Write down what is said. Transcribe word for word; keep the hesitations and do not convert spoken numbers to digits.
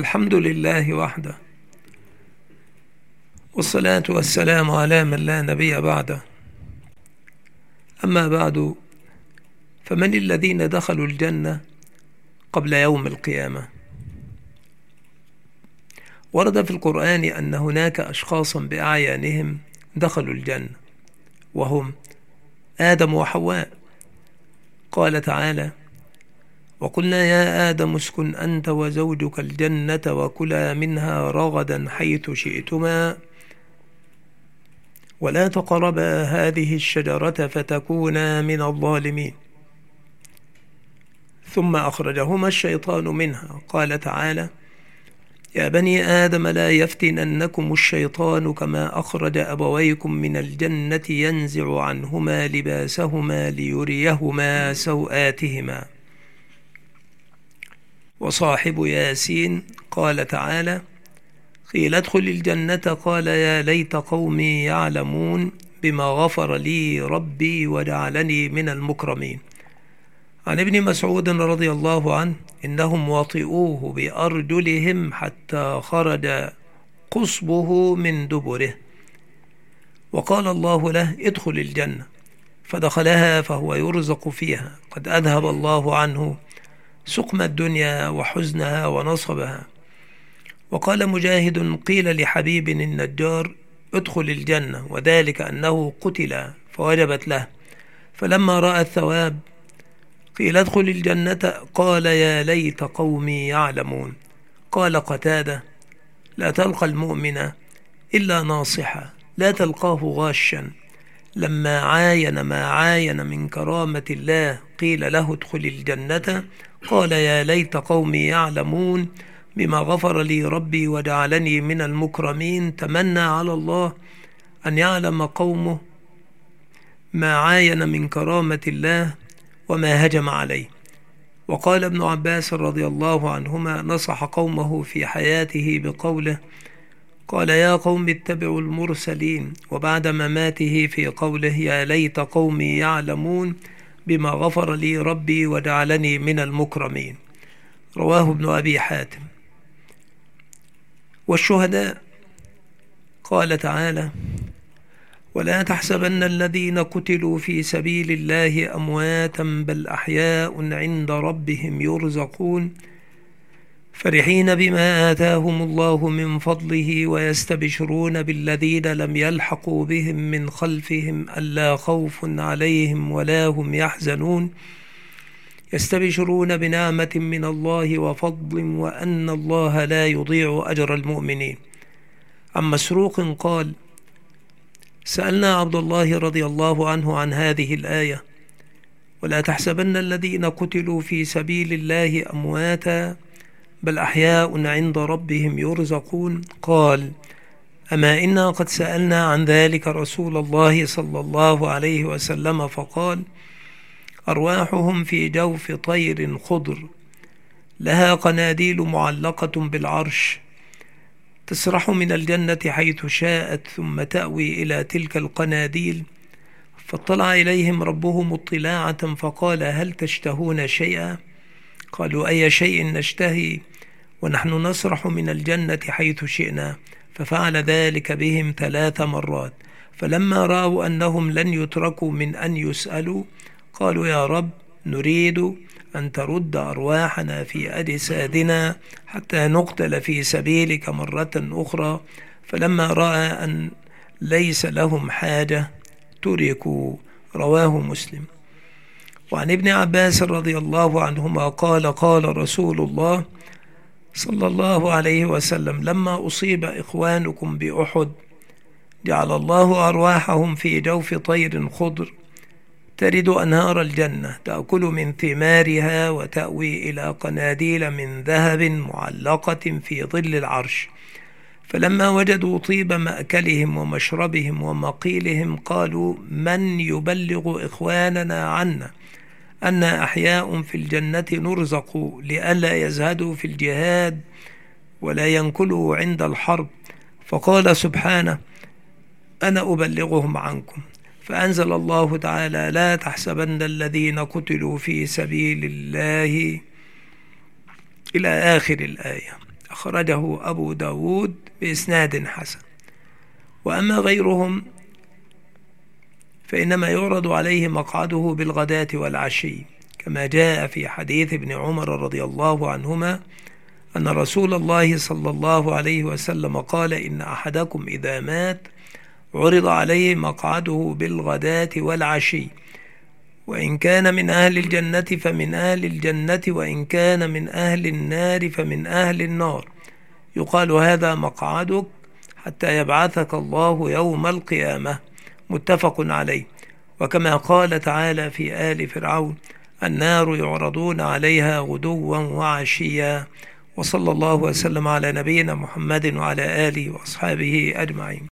الحمد لله وحده، والصلاة والسلام على من لا نبي بعده. أما بعد، فمن الذين دخلوا الجنة قبل يوم القيامة؟ ورد في القرآن أن هناك أشخاصا بأعيانهم دخلوا الجنة، وهم آدم وحواء. قال تعالى: وقلنا يا آدم اسكن أنت وزوجك الجنة وكلا منها رغدا حيث شئتما ولا تقربا هذه الشجرة فتكونا من الظالمين. ثم أخرجهما الشيطان منها. قال تعالى: يا بني آدم لا يفتننكم الشيطان كما أخرج أبويكم من الجنة ينزع عنهما لباسهما ليريهما سوآتهما. وصاحب ياسين قال تعالى: قيل ادخل الجنة قال يا ليت قومي يعلمون بما غفر لي ربي وجعلني من المكرمين. عن ابن مسعود رضي الله عنه: إنهم وطئوه بأرجلهم حتى خرج قصبه من دبره، وقال الله له: ادخل الجنة، فدخلها فهو يرزق فيها، قد أذهب الله عنه سقم الدنيا وحزنها ونصبها. وقال مجاهد: قيل لحبيب النجار: ادخل الجنة، وذلك أنه قتل فوجبت له، فلما رأى الثواب قيل ادخل الجنة قال يا ليت قومي يعلمون. قال قتادة: لا تلقى المؤمن إلا ناصحا، لا تلقاه غاشا. لما عاين ما عاين من كرامة الله قيل له ادخل الجنة قال يا ليت قومي يعلمون بما غفر لي ربي وجعلني من المكرمين. تمنى على الله أن يعلم قومه ما عاين من كرامة الله وما هجم عليه. وقال ابن عباس رضي الله عنهما: نصح قومه في حياته بقوله، قال يا قوم اتبعوا المرسلين، وبعد مماته في قوله يا ليت قومي يعلمون بما غفر لي ربي وجعلني من المكرمين. رواه ابن أبي حاتم. والشهداء قال تعالى: ولا تحسبن الذين قتلوا في سبيل الله أمواتا بل أحياء عند ربهم يرزقون فرحين بما آتاهم الله من فضله ويستبشرون بالذين لم يلحقوا بهم من خلفهم ألا خوف عليهم ولا هم يحزنون يستبشرون بنعمة من الله وفضل وأن الله لا يضيع أجر المؤمنين. عن مسروق قال: سألنا عبد الله رضي الله عنه عن هذه الآية: ولا تحسبن الذين قتلوا في سبيل الله أمواتا بل أحياء عند ربهم يرزقون. قال: أما إنا قد سألنا عن ذلك رسول الله صلى الله عليه وسلم فقال: أرواحهم في جوف طير خضر لها قناديل معلقة بالعرش تسرح من الجنة حيث شاءت ثم تأوي إلى تلك القناديل. فاطلع إليهم ربهم اطلاعة فقال: هل تشتهون شيئا؟ قالوا: أي شيء نشتهي ونحن نسرح من الجنة حيث شئنا. ففعل ذلك بهم ثلاث مرات، فلما رأوا أنهم لن يتركوا من أن يسألوا قالوا: يا رب، نريد أن ترد أرواحنا في أجسادنا حتى نقتل في سبيلك مرة أخرى. فلما رأى أن ليس لهم حاجة تركوا. رواه مسلم. وعن ابن عباس رضي الله عنهما قال: قال رسول الله صلى الله عليه وسلم: لما أصيب إخوانكم بأحد جعل الله أرواحهم في جوف طير خضر ترد أنهار الجنة تأكل من ثمارها وتأوي إلى قناديل من ذهب معلقة في ظل العرش. فلما وجدوا طيب مأكلهم ومشربهم ومقيلهم قالوا: من يبلغ إخواننا عنا أن أحياء في الجنة نرزق لئلا يزهدوا في الجهاد ولا ينكلوا عند الحرب. فقال سبحانه: أنا أبلغهم عنكم. فأنزل الله تعالى: لا تحسبن الذين قتلوا في سبيل الله إلى آخر الآية. أخرجه أبو داود بإسناد حسن. وأما غيرهم فإنما يعرض عليه مقعده بالغداة والعشي، كما جاء في حديث ابن عمر رضي الله عنهما أن رسول الله صلى الله عليه وسلم قال: إن أحدكم إذا مات عرض عليه مقعده بالغداة والعشي، وإن كان من أهل الجنة فمن أهل الجنة، وإن كان من أهل النار فمن أهل النار، يقال هذا مقعدك حتى يبعثك الله يوم القيامة. متفق عليه. وكما قال تعالى في آل فرعون: النار يعرضون عليها غدوا وعشيا. وصلى الله وسلم على نبينا محمد وعلى آله وأصحابه أجمعين.